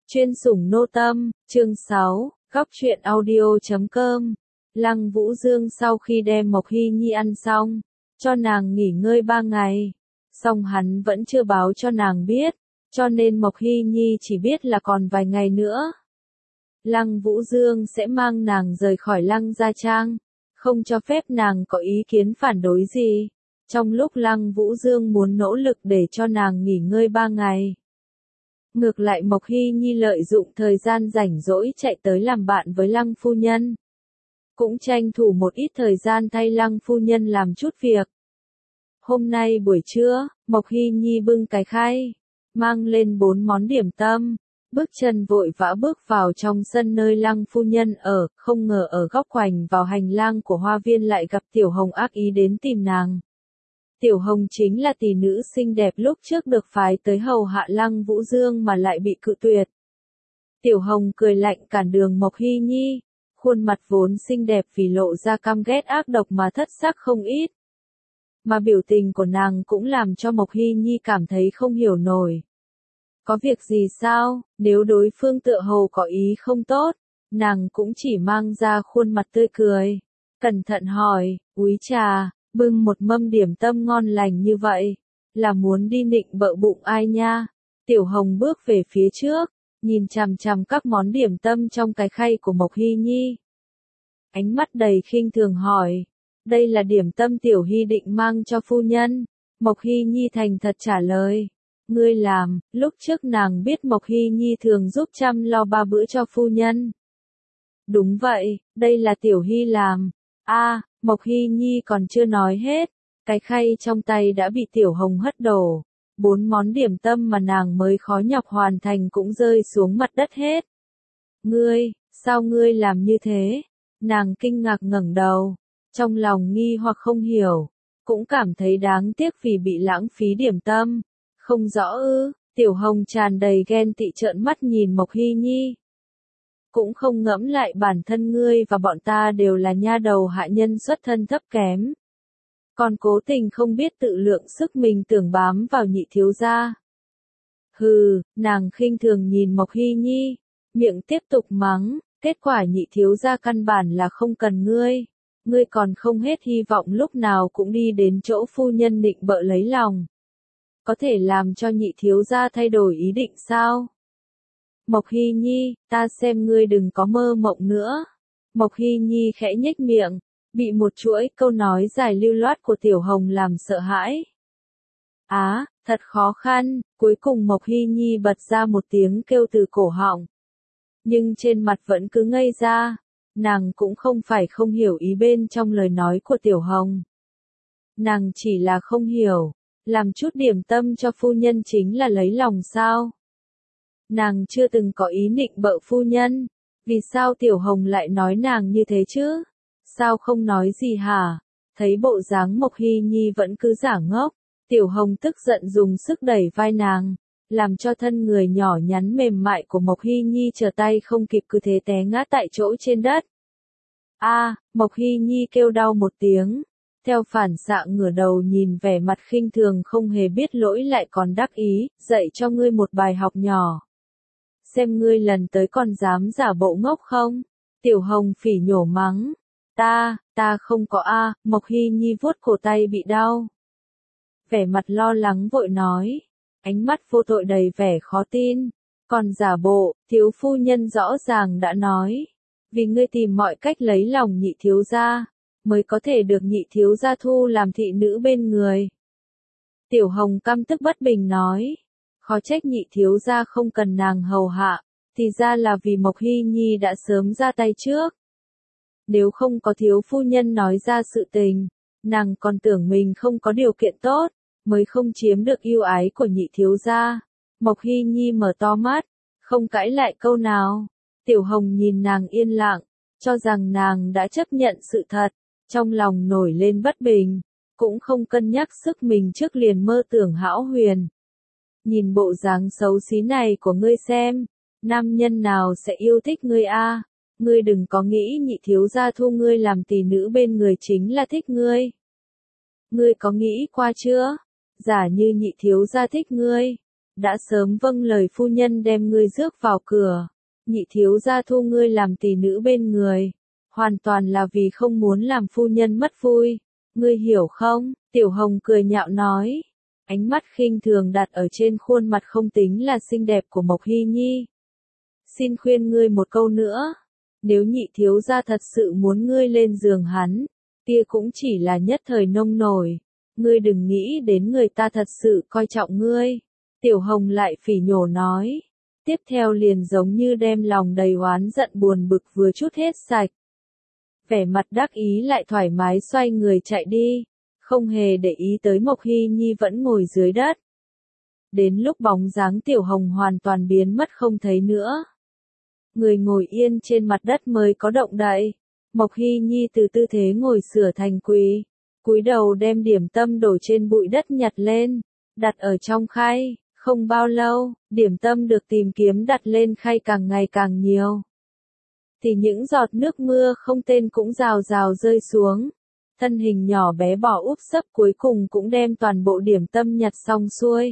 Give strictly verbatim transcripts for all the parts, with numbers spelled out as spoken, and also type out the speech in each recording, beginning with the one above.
Chuyên sủng nô tâm, chương sáu, góc truyện audio chấm com. Lăng Vũ Dương sau khi đem Mộc Hy Nhi ăn xong, cho nàng nghỉ ngơi ba ngày. Song hắn vẫn chưa báo cho nàng biết, cho nên Mộc Hy Nhi chỉ biết là còn vài ngày nữa. Lăng Vũ Dương sẽ mang nàng rời khỏi Lăng Gia Trang, không cho phép nàng có ý kiến phản đối gì. Trong lúc Lăng Vũ Dương muốn nỗ lực để cho nàng nghỉ ngơi ba ngày. Ngược lại Mộc Hy Nhi lợi dụng thời gian rảnh rỗi chạy tới làm bạn với Lăng phu nhân. Cũng tranh thủ một ít thời gian thay Lăng phu nhân làm chút việc. Hôm nay buổi trưa, Mộc Hy Nhi bưng cái khay, mang lên bốn món điểm tâm, bước chân vội vã bước vào trong sân nơi Lăng phu nhân ở, không ngờ ở góc khoảnh vào hành lang của hoa viên lại gặp Tiểu Hồng ác ý đến tìm nàng. Tiểu Hồng chính là tỷ nữ xinh đẹp lúc trước được phái tới hầu hạ Lăng Vũ Dương mà lại bị cự tuyệt. Tiểu Hồng cười lạnh cản đường Mộc Hy Nhi, khuôn mặt vốn xinh đẹp vì lộ ra căm ghét ác độc mà thất sắc không ít. Mà biểu tình của nàng cũng làm cho Mộc Hy Nhi cảm thấy không hiểu nổi. Có việc gì sao, nếu đối phương tựa hồ có ý không tốt, nàng cũng chỉ mang ra khuôn mặt tươi cười. Cẩn thận hỏi, úi trà, bưng một mâm điểm tâm ngon lành như vậy, là muốn đi nịnh bợ bụng ai nha? Tiểu Hồng bước về phía trước, nhìn chằm chằm các món điểm tâm trong cái khay của Mộc Hy Nhi. Ánh mắt đầy khinh thường hỏi, đây là điểm tâm Tiểu Hy định mang cho phu nhân. Mộc Hy Nhi thành thật trả lời, ngươi làm, lúc trước nàng biết Mộc Hy Nhi thường giúp chăm lo ba bữa cho phu nhân. Đúng vậy, đây là Tiểu Hy làm. A, à, Mộc Hy Nhi còn chưa nói hết, cái khay trong tay đã bị Tiểu Hồng hất đổ. Bốn món điểm tâm mà nàng mới khó nhọc hoàn thành cũng rơi xuống mặt đất hết. Ngươi, sao ngươi làm như thế? Nàng kinh ngạc ngẩng đầu, trong lòng nghi hoặc không hiểu, cũng cảm thấy đáng tiếc vì bị lãng phí điểm tâm. Không rõ ư? Tiểu Hồng tràn đầy ghen tị trợn mắt nhìn Mộc Hy Nhi. Cũng không ngẫm lại bản thân ngươi và bọn ta đều là nha đầu hạ nhân xuất thân thấp kém. Còn cố tình không biết tự lượng sức mình tưởng bám vào nhị thiếu gia. Hừ, nàng khinh thường nhìn Mộc Hy Nhi, miệng tiếp tục mắng, kết quả nhị thiếu gia căn bản là không cần ngươi. Ngươi còn không hết hy vọng lúc nào cũng đi đến chỗ phu nhân định bợ lấy lòng. Có thể làm cho nhị thiếu gia thay đổi ý định sao? Mộc Hy Nhi, ta xem ngươi đừng có mơ mộng nữa. Mộc Hy Nhi khẽ nhếch miệng, bị một chuỗi câu nói dài lưu loát của Tiểu Hồng làm sợ hãi. Á, thật khó khăn, cuối cùng Mộc Hy Nhi bật ra một tiếng kêu từ cổ họng. Nhưng trên mặt vẫn cứ ngây ra, nàng cũng không phải không hiểu ý bên trong lời nói của Tiểu Hồng. Nàng chỉ là không hiểu, làm chút điểm tâm cho phu nhân chính là lấy lòng sao? Nàng chưa từng có ý nịnh bợ phu nhân, vì sao Tiểu Hồng lại nói nàng như thế chứ? Sao không nói gì hả? Thấy bộ dáng Mộc Hy Nhi vẫn cứ giả ngốc, Tiểu Hồng tức giận dùng sức đẩy vai nàng, làm cho thân người nhỏ nhắn mềm mại của Mộc Hy Nhi trở tay không kịp cứ thế té ngã tại chỗ trên đất. A, à, Mộc Hy Nhi kêu đau một tiếng, theo phản xạ ngửa đầu nhìn vẻ mặt khinh thường không hề biết lỗi lại còn đắc ý, dạy cho ngươi một bài học nhỏ. Xem ngươi lần tới còn dám giả bộ ngốc không? Tiểu Hồng phỉ nhổ mắng. Ta, ta không có a. À, Mộc Hy Nhi vuốt cổ tay bị đau. Vẻ mặt lo lắng vội nói. Ánh mắt vô tội đầy vẻ khó tin. Còn giả bộ, thiếu phu nhân rõ ràng đã nói. Vì ngươi tìm mọi cách lấy lòng nhị thiếu gia, mới có thể được nhị thiếu gia thu làm thị nữ bên người. Tiểu Hồng căm tức bất bình nói. Khó trách nhị thiếu gia không cần nàng hầu hạ, thì ra là vì Mộc Hy Nhi đã sớm ra tay trước. Nếu không có thiếu phu nhân nói ra sự tình, nàng còn tưởng mình không có điều kiện tốt, mới không chiếm được yêu ái của nhị thiếu gia. Mộc Hy Nhi mở to mắt, không cãi lại câu nào. Tiểu Hồng nhìn nàng yên lặng, cho rằng nàng đã chấp nhận sự thật, trong lòng nổi lên bất bình, cũng không cân nhắc sức mình trước liền mơ tưởng hão huyền. Nhìn bộ dáng xấu xí này của ngươi xem, nam nhân nào sẽ yêu thích ngươi a? À? Ngươi đừng có nghĩ nhị thiếu gia thu ngươi làm tỷ nữ bên người chính là thích ngươi. Ngươi có nghĩ qua chưa? Giả như nhị thiếu gia thích ngươi, đã sớm vâng lời phu nhân đem ngươi rước vào cửa, nhị thiếu gia thu ngươi làm tỷ nữ bên người, hoàn toàn là vì không muốn làm phu nhân mất vui, ngươi hiểu không? Tiểu Hồng cười nhạo nói, ánh mắt khinh thường đặt ở trên khuôn mặt không tính là xinh đẹp của Mộc Hy Nhi. Xin khuyên ngươi một câu nữa, nếu nhị thiếu gia thật sự muốn ngươi lên giường hắn, kia cũng chỉ là nhất thời nông nổi, ngươi đừng nghĩ đến người ta thật sự coi trọng ngươi. Tiểu Hồng lại phỉ nhổ nói, tiếp theo liền giống như đem lòng đầy oán giận buồn bực vừa chút hết sạch. Vẻ mặt đắc ý lại thoải mái xoay người chạy đi, không hề để ý tới Mộc Hy Nhi vẫn ngồi dưới đất. Đến lúc bóng dáng Tiểu Hồng hoàn toàn biến mất không thấy nữa. Người ngồi yên trên mặt đất mới có động đậy. Mộc Hy Nhi từ tư thế ngồi sửa thành quỳ, cúi đầu đem điểm tâm đổ trên bụi đất nhặt lên, đặt ở trong khay. Không bao lâu, điểm tâm được tìm kiếm đặt lên khay càng ngày càng nhiều. Thì những giọt nước mưa không tên cũng rào rào rơi xuống. Thân hình nhỏ bé bò úp sấp cuối cùng cũng đem toàn bộ điểm tâm nhặt xong xuôi.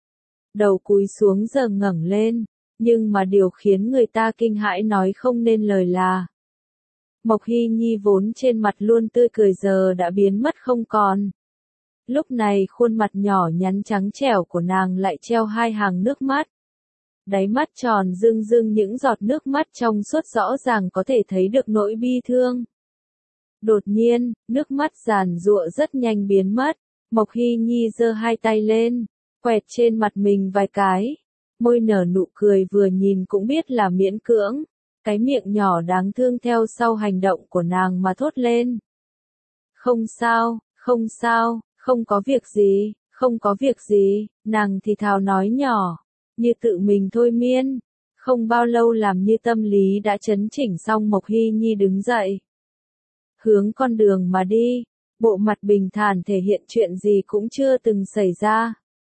Đầu cúi xuống giờ ngẩng lên, nhưng mà điều khiến người ta kinh hãi nói không nên lời là Mộc Hy Nhi vốn trên mặt luôn tươi cười giờ đã biến mất không còn. Lúc này khuôn mặt nhỏ nhắn trắng trẻo của nàng lại treo hai hàng nước mắt. Đáy mắt tròn rưng rưng những giọt nước mắt trong suốt rõ ràng có thể thấy được nỗi bi thương. Đột nhiên, nước mắt giàn giụa rất nhanh biến mất. Mộc Hy Nhi giơ hai tay lên, quẹt trên mặt mình vài cái. Môi nở nụ cười vừa nhìn cũng biết là miễn cưỡng. Cái miệng nhỏ đáng thương theo sau hành động của nàng mà thốt lên. Không sao, không sao, không có việc gì, không có việc gì, nàng thì thào nói nhỏ, như tự mình thôi miên. Không bao lâu làm như tâm lý đã chấn chỉnh xong Mộc Hy Nhi đứng dậy. Hướng con đường mà đi, bộ mặt bình thản thể hiện chuyện gì cũng chưa từng xảy ra.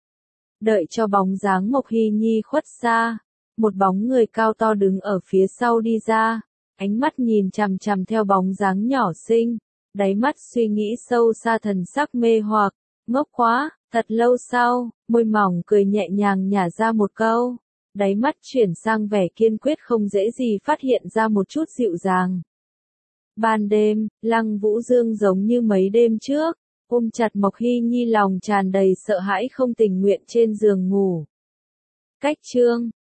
Đợi cho bóng dáng Mộc Hy Nhi khuất xa, một bóng người cao to đứng ở phía sau đi ra, ánh mắt nhìn chằm chằm theo bóng dáng nhỏ xinh, đáy mắt suy nghĩ sâu xa thần sắc mê hoặc, ngốc quá, thật lâu sau, môi mỏng cười nhẹ nhàng nhả ra một câu, đáy mắt chuyển sang vẻ kiên quyết không dễ gì phát hiện ra một chút dịu dàng. Ban đêm, Lăng Vũ Dương giống như mấy đêm trước, ôm chặt Mộc Hy Nhi lòng tràn đầy sợ hãi không tình nguyện trên giường ngủ. Cách chương